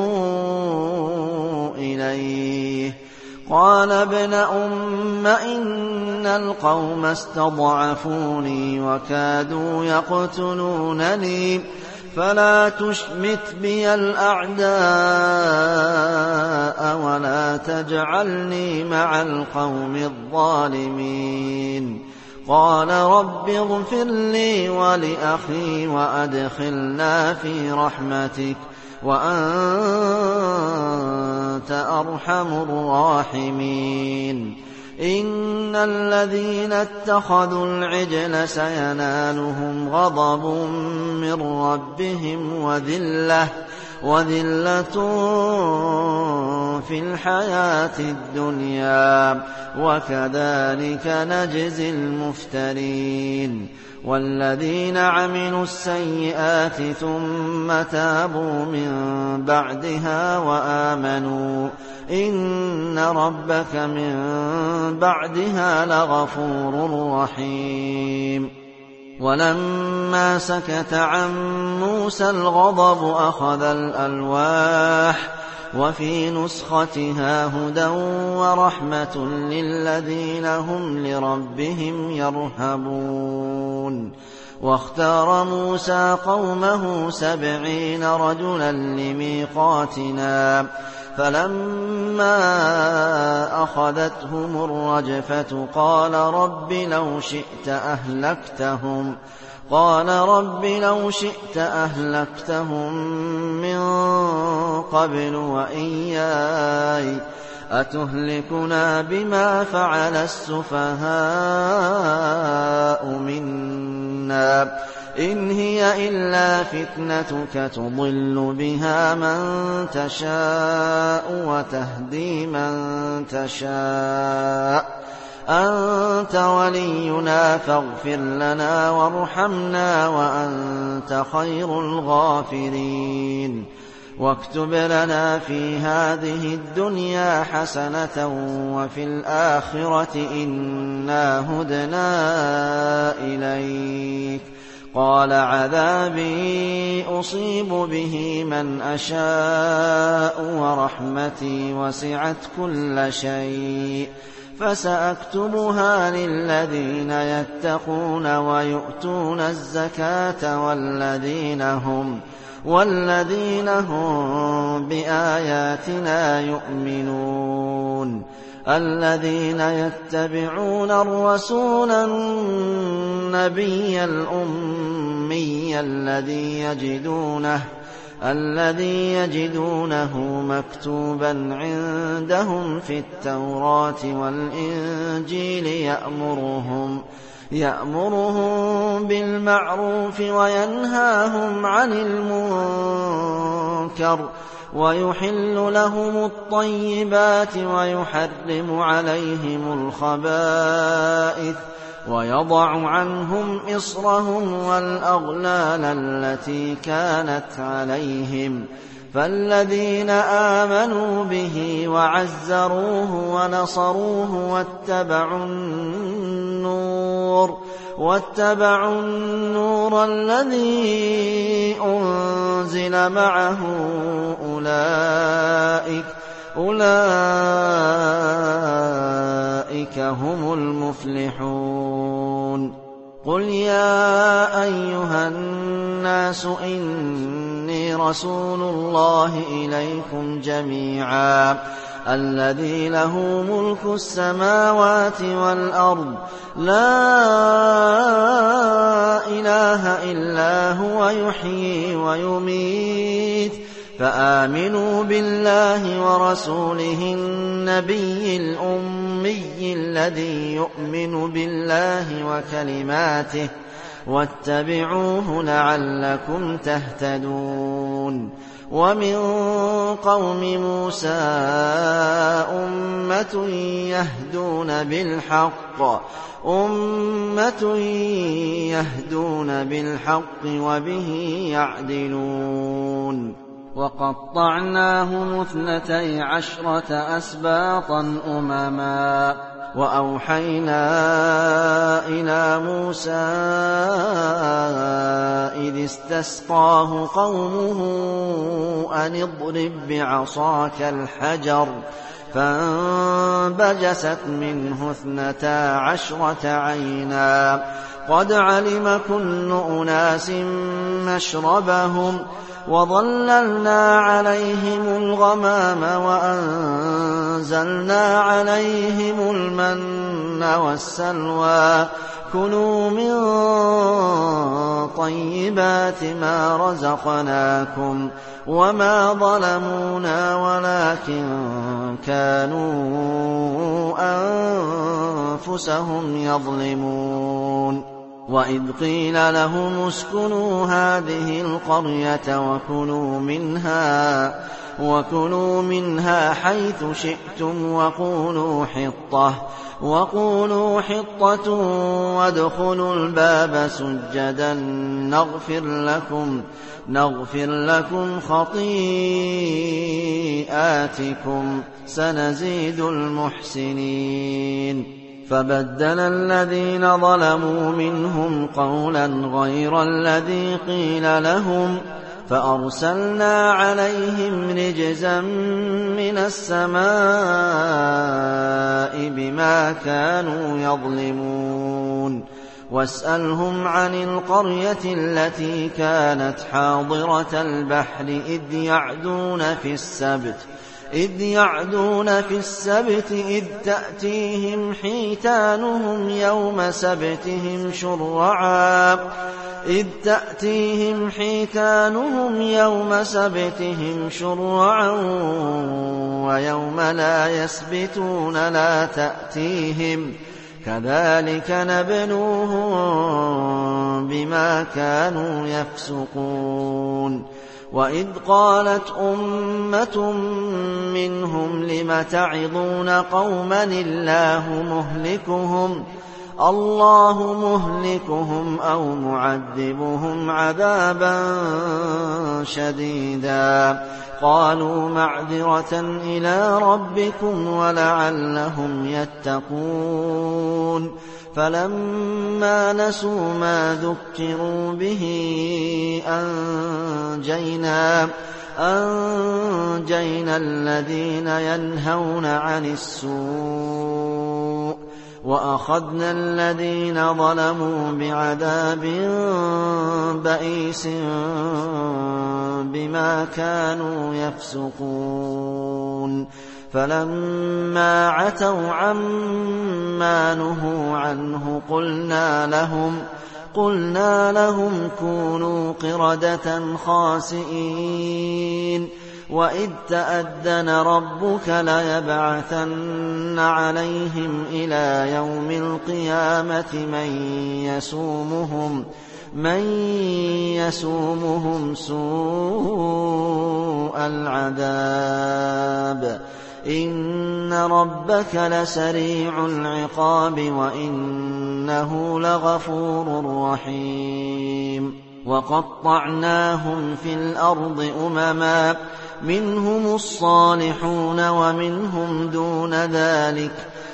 إليه قال ابن أم إن القوم استضعفوني وكادوا يقتلونني فلا تشمت بي الأعداء ولا تجعلني مع القوم الظالمين. قال رب اغفر لي ولأخي وأدخلنا في رحمتك وأنت أرحم الراحمين. إن الذين اتخذوا العجل سينالهم غضب من ربهم وذلة في الحياة الدنيا وكذلك نجزي المفترين. والذين عملوا السيئات ثم تابوا من بعدها وآمنوا إن ربك من بعدها لغفور رحيم. ولما سكت عن موسى الغضب أخذ الألواح وفي نسختها هدى ورحمة للذين هم لربهم يرهبون. واختار موسى قومه 70 رجلا لميقاتنا فلما أخذتهم الرجفة قال رب لو شئت أهلكتهم من قبل وإياي أتهلكنا بما فعل السفهاء منا إن هي إلا فتنتك تضل بها من تشاء وتهدي من تشاء أنت ولينا فاغفر لنا وارحمنا وأنت خير الغافرين واكتب لنا في هذه الدنيا حسنة وفي الآخرة إنا هدنا إليك قال عذابي أصيب به من أشاء ورحمتي وسعت كل شيء فسأكتبها للذين يتقون ويؤتون الزكاة والذين هم بآياتنا يؤمنون الذين يتبعون الرسول النبي الأمي الذي يجدونه مكتوبا عندهم في التوراة والإنجيل يأمرهم بالمعروف وينهاهم عن المنكر ويحل لهم الطيبات ويحرم عليهم الخبائث ويضع عنهم إصرهم والأغلال التي كانت عليهم فالذين آمنوا به وعزروه ونصروه واتبعوا النور الذي أنزل معه أولئك هم المفلحون قل يا أيها الناس إني رسول الله إليكم جميعا الذي له ملك السماوات والأرض لا إله إلا هو يحيي ويميت فآمنوا بالله ورسوله النبي الأمي الذي يؤمن بالله وكلماته واتبعوه لعلكم تهتدون ومن قوم موسى أمة يهدون بالحق وبه يعدلون وقطعناهم 12 أسباطا أمما وأوحينا إلى موسى إذ استسقاه قومه أن اضرب بعصاك الحجر فانبجست منه 12 عينا قد علم كل أناس مشربهم وظللنا عليهم الغمام وأنزلنا عليهم المن والسلوى كلوا من طيبات ما رزقناكم وما ظلمونا ولكن كانوا أنفسهم يظلمون وإذ قيل لهم اسكنوا هذه القرية وكلوا منها حيث شئتم وقولوا حطة وادخلوا الباب سجدا نغفر لكم خطيئاتكم سنزيد المحسنين فبدل الذين ظلموا منهم قولا غير الذي قيل لهم فأرسلنا عليهم رجزا من السماء بما كانوا يظلمون واسألهم عن القرية التي كانت حاضرة البحر إذ يعدون في السبت إذ تأتيهم حيتانهم يوم سبتهم شرعا ويوم لا يسبتون لا تأتيهم كذلك نبلوهم بما كانوا يفسقون وإذ قالت أمة منهم لم تعظون قوما الله مهلكهم أو معذبهم عذابا شديدا قالوا معذرة إلى ربكم ولعلهم يتقون فلما نسوا ما ذكروا به أنجينا الذين ينهون عن السوء وأخذنا الذين ظلموا بعذاب بئيس بما كانوا يفسقون فلما عتوا عما نهوا عنه قلنا لهم كونوا قردة خاسئين وإذ تأذن ربك ليبعثن عليهم إلى يوم القيامة من يسومهم سوء العذاب إن ربك لسريع العقاب وإنه لغفور رحيم وقطعناهم في الأرض أمما منهم الصالحون ومنهم دون ذلك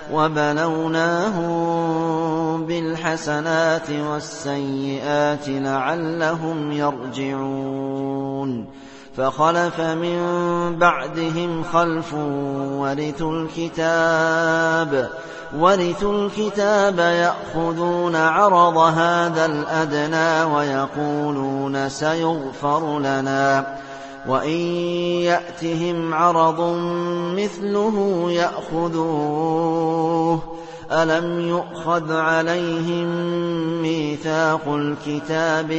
وبلوناهم بالحسنات والسيئات لعلهم يرجعون فخلف من بعدهم خلف ورثوا الكتاب يأخذون عرض هذا الأدنى ويقولون سيغفر لنا وإن يأتهم عرض مثله يأخذوه ألم يؤخذ عليهم ميثاق الكتاب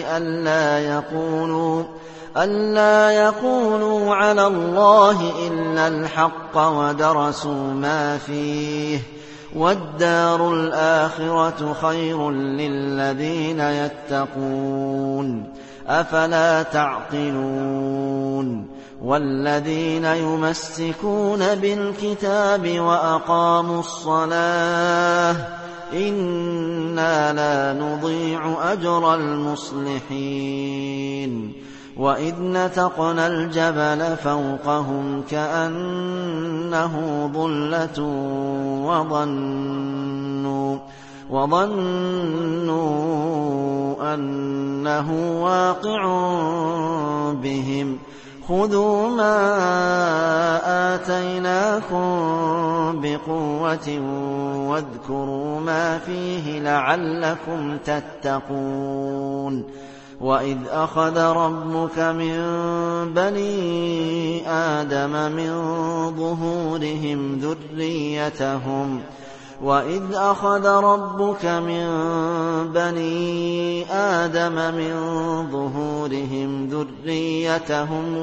ألا يقولوا على الله إلا الحق ودرسوا ما فيه والدار الآخرة خير للذين يتقون أفلا تعقلون والذين يمسكون بالكتاب وأقاموا الصلاة إنا لا نضيع أجر المصلحين وإذ نتقنا الجبل فوقهم كأنه ظلة وظنوا أنه واقع بهم خذوا ما آتيناكم بقوة واذكروا ما فيه لعلكم تتقون وإذ أخذ ربك من بني آدم من ظهورهم ذريتهم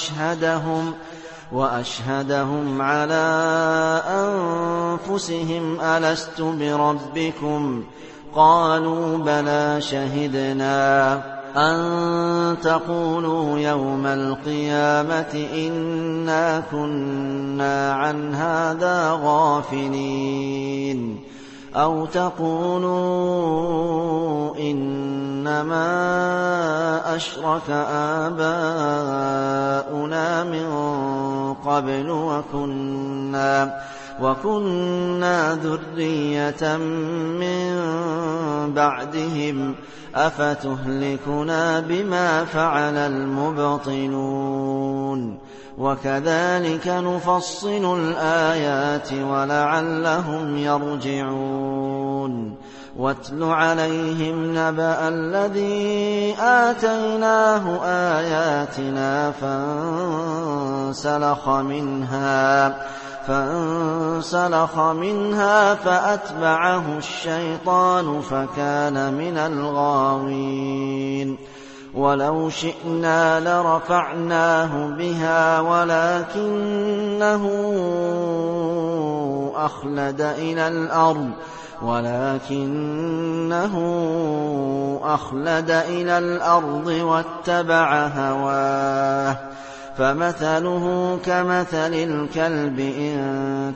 وأشهدهم على أنفسهم ألست بربكم قالوا بلى شهدنا أن تقولوا يوم القيامة إنا كنا عن هذا غافلين أو تقولوا إنما أشرك آباؤنا من قبل وكنا ذرية من بعدهم أفتهلكنا بما فعل المبطلون وكذلك نفصل الآيات ولعلهم يرجعون واتل عليهم نبأ الذي آتيناه آياتنا فانسلخ منها فأتبعه الشيطان فكان من الغاوين ولو شئنا لرفعناه بها ولكنه أخلد إلى الأرض ولكنه أخلد إلى الأرض واتبع هواه فمثله كمثل الكلب إن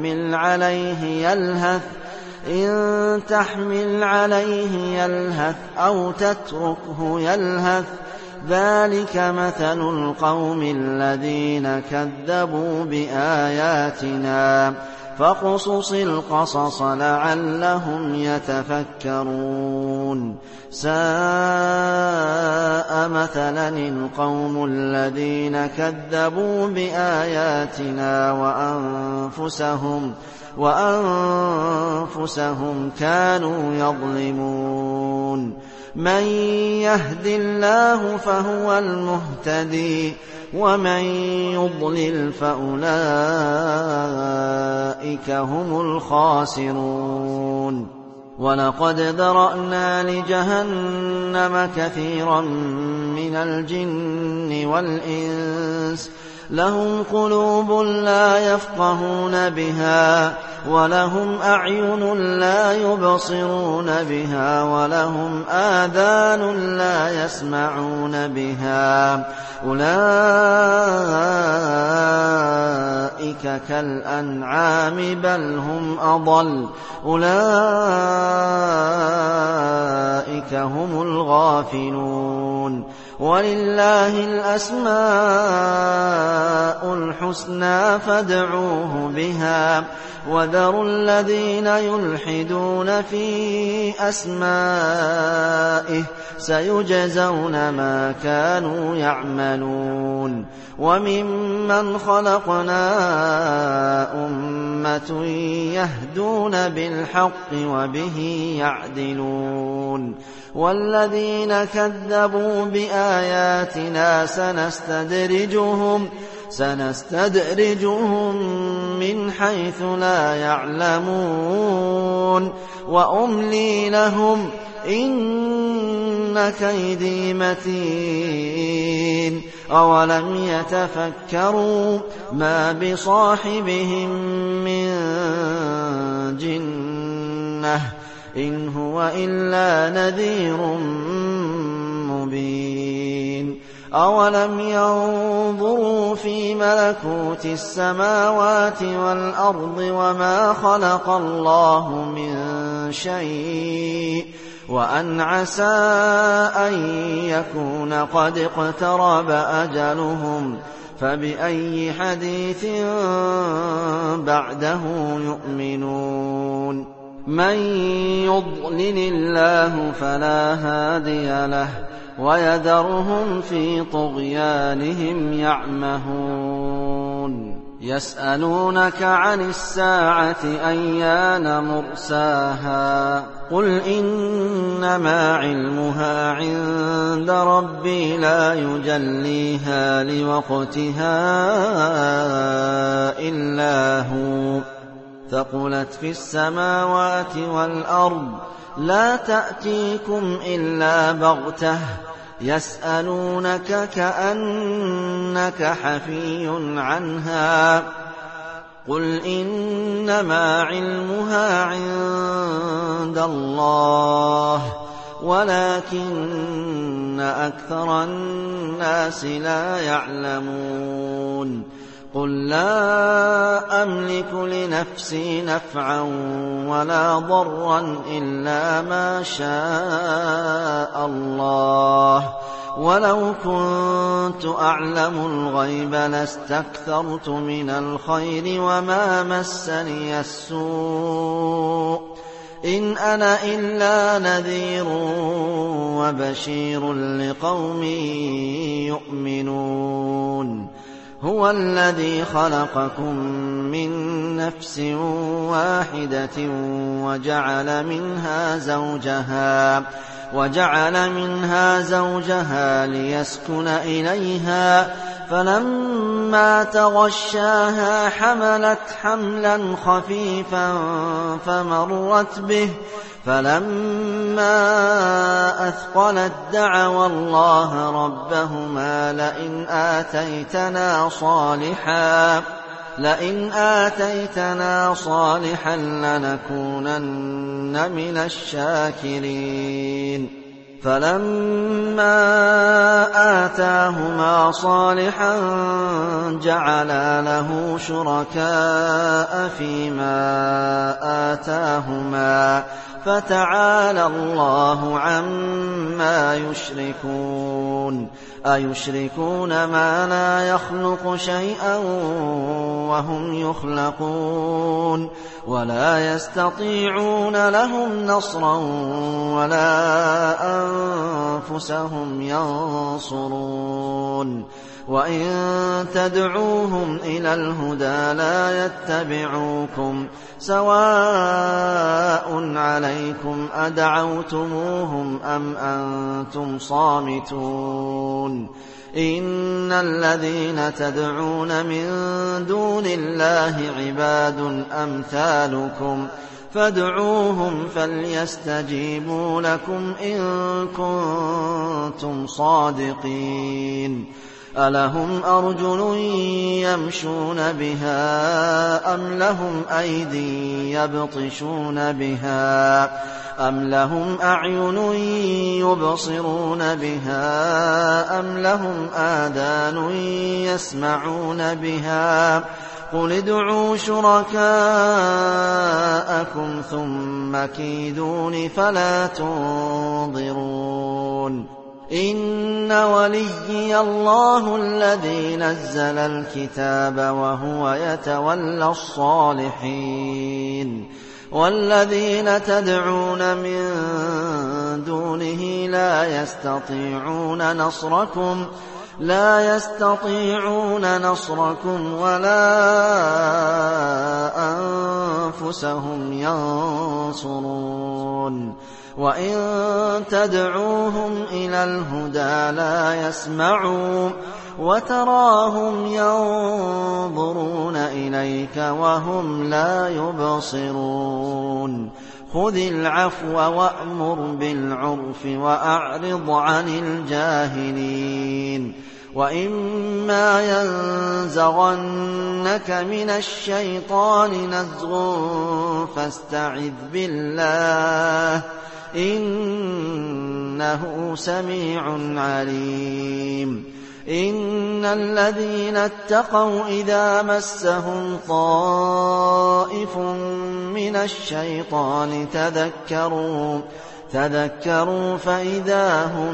تحمل عليه يلهث أو تتركه يلهث ذلك مثل القوم الذين كذبوا بآياتنا فاقصص القصص لعلهم يتفكرون ساء مثلا القوم الذين كذبوا بآياتنا وأنفسهم كانوا يظلمون من يهد الله فهو المهتدي ومن يضلل فأولئك هم الخاسرون ولقد ذرأنا لجهنم كثيرا من الجن والإنس لهم قلوب لا يفقهون بها ولهم أعين لا يبصرون بها ولهم آذان لا يسمعون بها أولئك كالأنعام بل هم أضل أولئك هم الغافلون ولله الأسماء الحسنى فادعوه بها وذروا الذين يلحدون في أسمائه سيجزون ما كانوا يعملون وممن خلقنا أمة يهدون بالحق وبه يعدلون والذين كذبوا بآياتنا سنستدرجهم من حيث لا يعلمون وأملي لهم إن كيدي متين أولم يتفكروا ما بصاحبهم من جنة إن هو إلا نذير مبين أولم ينظروا في ملكوت السماوات والأرض وما خلق الله من شيء وأن عسى أن يكون قد اقترب أجلهم فبأي حديث بعده يؤمنون من يضلل الله فلا هادي له ويذرهم في طغيانهم يعمهون يسألونك عن الساعة أيان مرساها قل إنما علمها عند ربي لا يجليها لوقتها إلا هو ثقلت في السماوات والأرض لا تأتيكم إلا بغتة يسألونك كأنك حفي عنها قل إنما علمها عند الله ولكن أكثر الناس لا يعلمون قل لا أملك لنفسي نفعا ولا ضرا إلا ما شاء الله ولو كنت أعلم الغيب لاستكثرت من الخير وما مسني السوء إن أنا إلا نذير وبشير لقوم يؤمنون هو الذي خلقكم من نفس واحدة وجعل منها زوجها ليسكن إليها فلما تغشاها حملت حملا خفيفا فمرت به فلما أثقلت دعوا الله ربهما لئن آتيتنا لئن آتيتنا صالحا لنكونن من الشاكرين فلما آتاهما صالحا جعلا له شركاء فيما آتاهما فتعالى الله عما يشركون أيشركون ما لا يخلق شيئا وهم يخلقون ولا يستطيعون لهم نصرا ولا أنفسهم ينصرون وإن تدعوهم إلى الهدى لا يتبعوكم سواء عليكم أدعوتموهم أم أنتم صامتون إن الذين تدعون من دون الله عباد أمثالكم فادعوهم فليستجيبوا لكم إن كنتم صادقين ألهم أرجل يمشون بها أم لهم أيدي يبطشون بها أم لهم أعين يبصرون بها أم لهم آذان يسمعون بها قل ادعوا شركاءكم ثم كيدون فلا تنظرون إن وليي الله الذي نزل الكتاب وهو يتولى الصالحين والذين تدعون من دونه لا يستطيعون نصركم ولا أنفسهم ينصرون وإن تدعوهم إلى الهدى لا يسمعوا وتراهم ينظرون إليك وهم لا يبصرون خذ العفو وأمر بالعرف وأعرض عن الجاهلين وإما ينزغنك من الشيطان نزغ فاستعذ بالله إنه سميع عليم إن الذين اتقوا إذا مسهم طائف من الشيطان تذكروا فإذا هم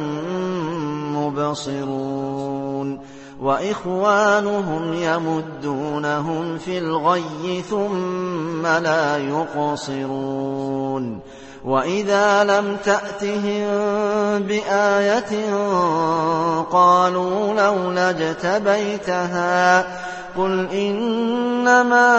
مبصرون وإخوانهم يمدونهم في الغي ثم لا يقصرون وإذا لم تأتهم بآية قالوا لولا اجتبيتها قل إنما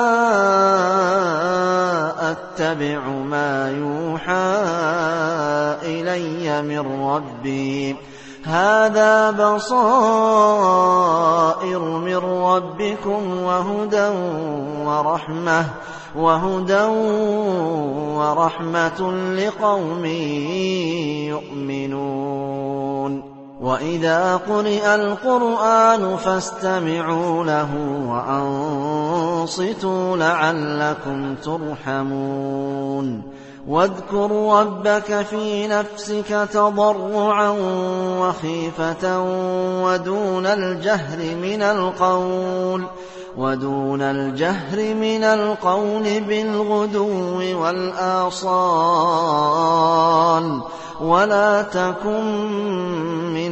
أتبع ما يوحى إلي من ربي هذا بصائر من ربكم وهدى ورحمة لقوم يؤمنون وإذا قرئ القرآن فاستمعوا له وأنصتوا لعلكم ترحمون واذكر ربك في نفسك تضرعا وخيفة ودون الجهر من القول بالغدو والآصال ولا تكن من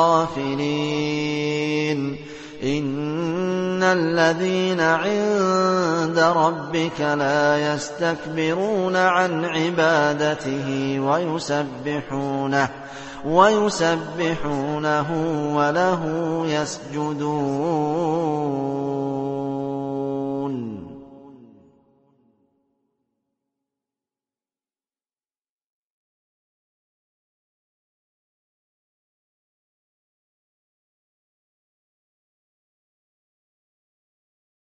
الغافلين إن الذين عند ربك لا يستكبرون عن عبادته ويسبحونه وله يسجدون